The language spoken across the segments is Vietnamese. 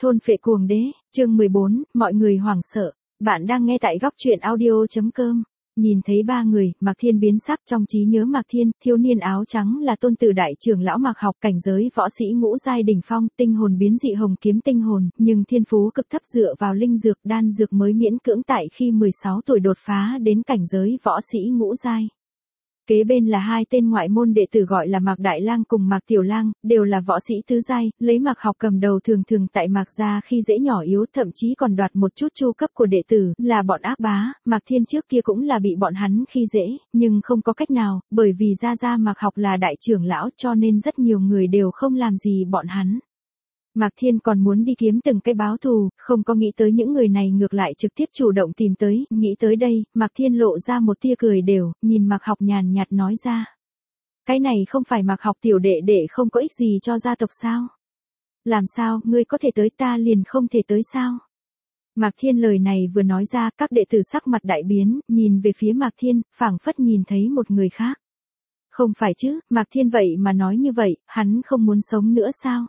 Thôn phệ cuồng đế, chương 14, mọi người hoảng sợ. Bạn đang nghe tại góc truyện audio.com. Nhìn thấy ba người, Mạc Thiên biến sắc. Trong trí nhớ Mạc Thiên, thiếu niên áo trắng là tôn tử đại trưởng lão Mạc Học, cảnh giới võ sĩ ngũ giai đỉnh phong, tinh hồn biến dị hồng kiếm tinh hồn, nhưng thiên phú cực thấp dựa vào linh dược đan dược mới miễn cưỡng tại khi 16 tuổi đột phá đến cảnh giới võ sĩ ngũ giai. Kế bên là hai tên ngoại môn đệ tử gọi là Mạc Đại Lang cùng Mạc Tiểu Lang, đều là võ sĩ tứ giai, lấy Mạc Học cầm đầu thường thường tại Mạc gia khi dễ nhỏ yếu, thậm chí còn đoạt một chút chu cấp của đệ tử, là bọn ác bá. Mạc Thiên trước kia cũng là bị bọn hắn khi dễ, nhưng không có cách nào, bởi vì gia Mạc Học là đại trưởng lão cho nên rất nhiều người đều không làm gì bọn hắn. Mạc Thiên còn muốn đi kiếm từng cái báo thù, không có nghĩ tới những người này ngược lại trực tiếp chủ động tìm tới, nghĩ tới đây, Mạc Thiên lộ ra một tia cười đều, nhìn Mạc Học nhàn nhạt nói ra. Cái này không phải Mạc Học tiểu đệ đệ không có ích gì cho gia tộc sao? Làm sao, ngươi có thể tới ta liền không thể tới sao? Mạc Thiên lời này vừa nói ra, các đệ tử sắc mặt đại biến, nhìn về phía Mạc Thiên, phảng phất nhìn thấy một người khác. Không phải chứ, Mạc Thiên vậy mà nói như vậy, hắn không muốn sống nữa sao?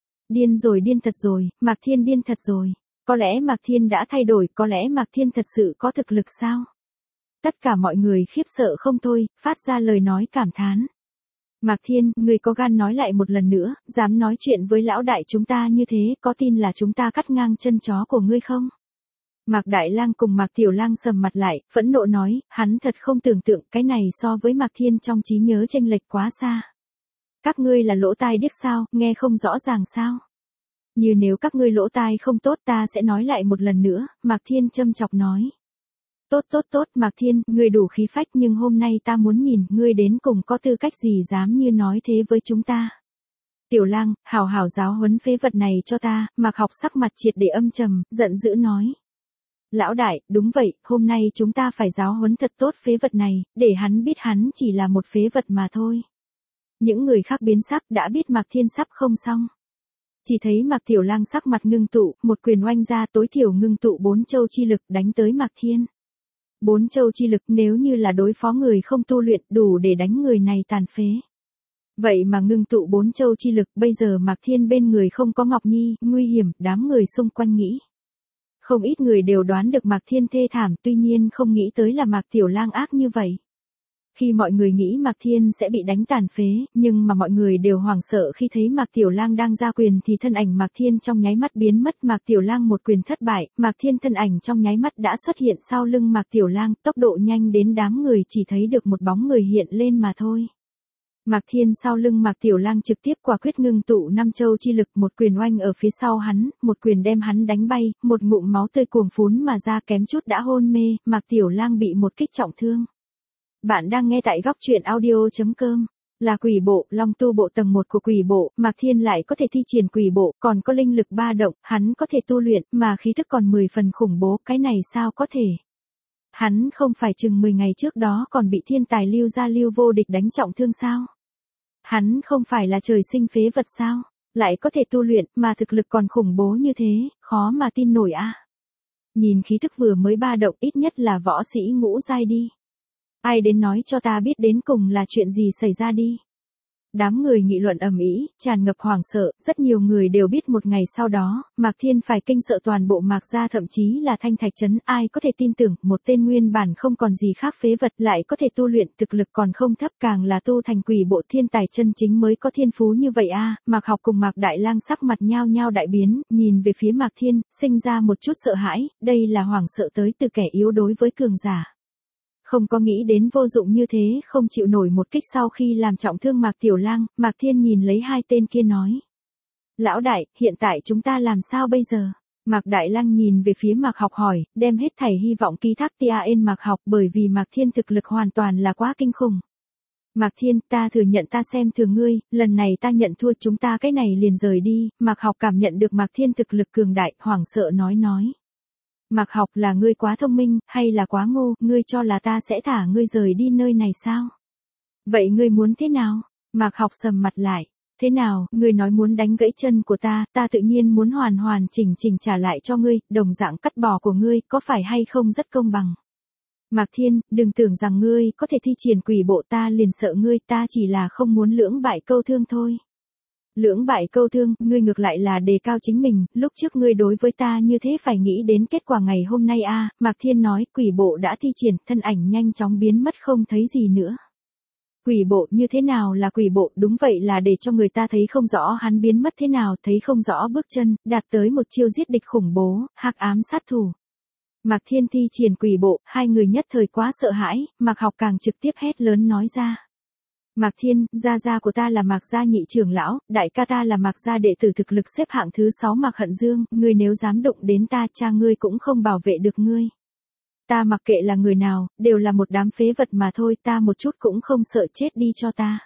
Điên thật rồi, Mạc Thiên điên thật rồi. Có lẽ Mạc Thiên đã thay đổi, có lẽ Mạc Thiên thật sự có thực lực sao? Tất cả mọi người khiếp sợ không thôi, phát ra lời nói cảm thán. Mạc Thiên, người có gan nói lại một lần nữa, dám nói chuyện với lão đại chúng ta như thế, có tin là chúng ta cắt ngang chân chó của ngươi không? Mạc Đại Lang cùng Mạc Tiểu Lang sầm mặt lại, phẫn nộ nói, hắn thật không tưởng tượng cái này so với Mạc Thiên trong trí nhớ chênh lệch quá xa. Các ngươi là lỗ tai điếc sao, nghe không rõ ràng sao? Như nếu các ngươi lỗ tai không tốt ta sẽ nói lại một lần nữa, Mạc Thiên châm chọc nói. Tốt, Mạc Thiên, ngươi đủ khí phách nhưng hôm nay ta muốn nhìn ngươi đến cùng có tư cách gì dám như nói thế với chúng ta. Tiểu Lang, hảo giáo huấn phế vật này cho ta, Mạc Học sắc mặt triệt để âm trầm, giận dữ nói. Lão đại, đúng vậy, hôm nay chúng ta phải giáo huấn thật tốt phế vật này, để hắn biết hắn chỉ là một phế vật mà thôi. Những người khác biến sắc đã biết Mạc Thiên sắp không xong. Chỉ thấy Mạc Tiểu Lang sắc mặt ngưng tụ, một quyền oanh ra tối thiểu ngưng tụ 4 châu chi lực đánh tới Mạc Thiên. 4 châu chi lực nếu như là đối phó người không tu luyện đủ để đánh người này tàn phế. Vậy mà ngưng tụ 4 châu chi lực bây giờ Mạc Thiên bên người không có Ngọc Nhi, nguy hiểm, đám người xung quanh nghĩ. Không ít người đều đoán được Mạc Thiên thê thảm tuy nhiên không nghĩ tới là Mạc Tiểu Lang ác như vậy. Khi mọi người nghĩ Mạc Thiên sẽ bị đánh tàn phế, nhưng mà mọi người đều hoảng sợ khi thấy Mạc Tiểu Lang đang ra quyền thì thân ảnh Mạc Thiên trong nháy mắt biến mất. Mạc Tiểu Lang một quyền thất bại, Mạc Thiên thân ảnh trong nháy mắt đã xuất hiện sau lưng Mạc Tiểu Lang, tốc độ nhanh đến đám người chỉ thấy được một bóng người hiện lên mà thôi. Mạc Thiên sau lưng Mạc Tiểu Lang trực tiếp quả quyết ngưng tụ 5 châu chi lực, một quyền oanh ở phía sau hắn, một quyền đem hắn đánh bay, một ngụm máu tươi cuồng phún mà ra kém chút đã hôn mê, Mạc Tiểu Lang bị một kích trọng thương. Bạn đang nghe tại góc truyện audio.com. Là quỷ bộ, long tu bộ tầng 1 của quỷ bộ, Mạc Thiên lại có thể thi triển quỷ bộ, còn có linh lực ba động, hắn có thể tu luyện, mà khí thức còn 10 phần khủng bố, cái này sao có thể? Hắn không phải chừng 10 ngày trước đó còn bị thiên tài Lưu Gia Lưu Vô Địch đánh trọng thương sao? Hắn không phải là trời sinh phế vật sao? Lại có thể tu luyện, mà thực lực còn khủng bố như thế, khó mà tin nổi a. Nhìn khí thức vừa mới ba động ít nhất là võ sĩ ngũ giai đi. Ai đến nói cho ta biết đến cùng là chuyện gì xảy ra đi. Đám người nghị luận ầm ĩ, tràn ngập hoảng sợ, rất nhiều người đều biết một ngày sau đó, Mạc Thiên phải kinh sợ toàn bộ Mạc gia thậm chí là Thanh Thạch trấn, ai có thể tin tưởng, một tên nguyên bản không còn gì khác phế vật lại có thể tu luyện, thực lực còn không thấp, càng là tu thành quỷ bộ thiên tài chân chính mới có thiên phú như vậy a. Mạc Học cùng Mạc Đại Lang sắc mặt nhao nhao đại biến, nhìn về phía Mạc Thiên, sinh ra một chút sợ hãi, đây là hoảng sợ tới từ kẻ yếu đối với cường giả. Không có nghĩ đến vô dụng như thế, không chịu nổi một kích sau khi làm trọng thương Mạc Tiểu Lang, Mạc Thiên nhìn lấy hai tên kia nói. Lão đại, hiện tại chúng ta làm sao bây giờ? Mạc Đại Lang nhìn về phía Mạc Học hỏi, đem hết thảy hy vọng ký thác trên Mạc Học bởi vì Mạc Thiên thực lực hoàn toàn là quá kinh khủng. Mạc Thiên, ta thừa nhận ta xem thường ngươi, lần này ta nhận thua chúng ta cái này liền rời đi. Mạc Học cảm nhận được Mạc Thiên thực lực cường đại, hoảng sợ nói. Mạc Học là ngươi quá thông minh, hay là quá ngu, ngươi cho là ta sẽ thả ngươi rời đi nơi này sao? Vậy ngươi muốn thế nào? Mạc Học sầm mặt lại. Thế nào, ngươi nói muốn đánh gãy chân của ta tự nhiên muốn hoàn chỉnh trả lại cho ngươi, đồng dạng cắt bỏ của ngươi, có phải hay không rất công bằng? Mạc Thiên, đừng tưởng rằng ngươi có thể thi triển quỷ bộ ta liền sợ ngươi, ta chỉ là không muốn lưỡng bại câu thương thôi. Lưỡng bại câu thương, ngươi ngược lại là đề cao chính mình, lúc trước ngươi đối với ta như thế phải nghĩ đến kết quả ngày hôm nay a. Mạc Thiên nói, quỷ bộ đã thi triển, thân ảnh nhanh chóng biến mất không thấy gì nữa. Quỷ bộ như thế nào là quỷ bộ, đúng vậy là để cho người ta thấy không rõ hắn biến mất thế nào, thấy không rõ bước chân, đạt tới một chiêu giết địch khủng bố, hắc ám sát thủ. Mạc Thiên thi triển quỷ bộ, hai người nhất thời quá sợ hãi, Mạc Học càng trực tiếp hét lớn nói ra. Mạc Thiên, gia gia của ta là Mạc gia nhị trưởng lão, đại ca ta là Mạc gia đệ tử thực lực xếp hạng thứ 6 Mạc Hận Dương, ngươi nếu dám đụng đến ta, cha ngươi cũng không bảo vệ được ngươi. Ta mặc kệ là người nào, đều là một đám phế vật mà thôi, ta một chút cũng không sợ chết đi cho ta.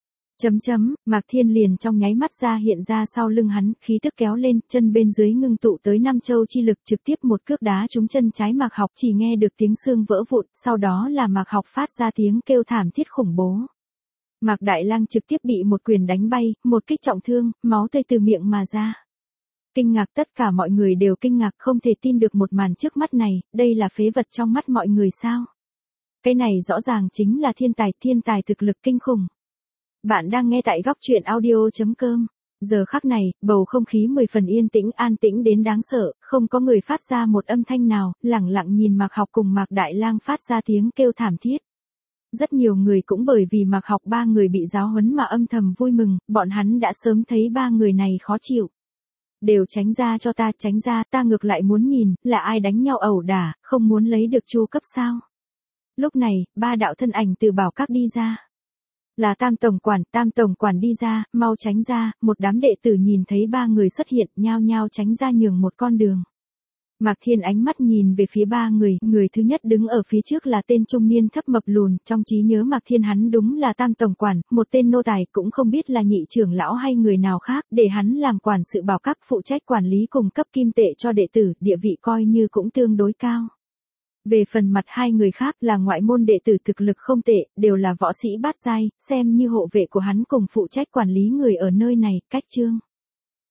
Mạc Thiên liền trong nháy mắt ra hiện ra sau lưng hắn, khí tức kéo lên, chân bên dưới ngưng tụ tới 5 châu chi lực trực tiếp một cước đá trúng chân trái Mạc Học, chỉ nghe được tiếng xương vỡ vụn, sau đó là Mạc Học phát ra tiếng kêu thảm thiết khủng bố. Mạc Đại Lang trực tiếp bị một quyền đánh bay, một kích trọng thương, máu tươi từ miệng mà ra. Kinh ngạc, tất cả mọi người đều kinh ngạc, không thể tin được một màn trước mắt này, đây là phế vật trong mắt mọi người sao? Cái này rõ ràng chính là thiên tài thực lực kinh khủng. Bạn đang nghe tại góc truyện audio.com. Giờ khắc này, bầu không khí 10 phần yên tĩnh, an tĩnh đến đáng sợ, không có người phát ra một âm thanh nào, lẳng lặng nhìn Mạc Học cùng Mạc Đại Lang phát ra tiếng kêu thảm thiết. Rất nhiều người cũng bởi vì Mạc Học ba người bị giáo huấn mà âm thầm vui mừng, bọn hắn đã sớm thấy ba người này khó chịu. Đều tránh ra cho ta, tránh ra, ta ngược lại muốn nhìn, là ai đánh nhau ẩu đả, không muốn lấy được chu cấp sao. Lúc này, ba đạo thân ảnh từ bảo các đi ra. Là Tam Tổng Quản đi ra, mau tránh ra, một đám đệ tử nhìn thấy ba người xuất hiện, nhao nhao tránh ra nhường một con đường. Mạc Thiên ánh mắt nhìn về phía ba người, người thứ nhất đứng ở phía trước là tên trung niên thấp mập lùn, trong trí nhớ Mạc Thiên hắn đúng là Tam Tổng Quản, một tên nô tài, cũng không biết là nhị trưởng lão hay người nào khác, để hắn làm quản sự bảo các, phụ trách quản lý cùng cấp kim tệ cho đệ tử, địa vị coi như cũng tương đối cao. Về phần mặt hai người khác là ngoại môn đệ tử thực lực không tệ, đều là võ sĩ bát giai, xem như hộ vệ của hắn cùng phụ trách quản lý người ở nơi này, cách chương.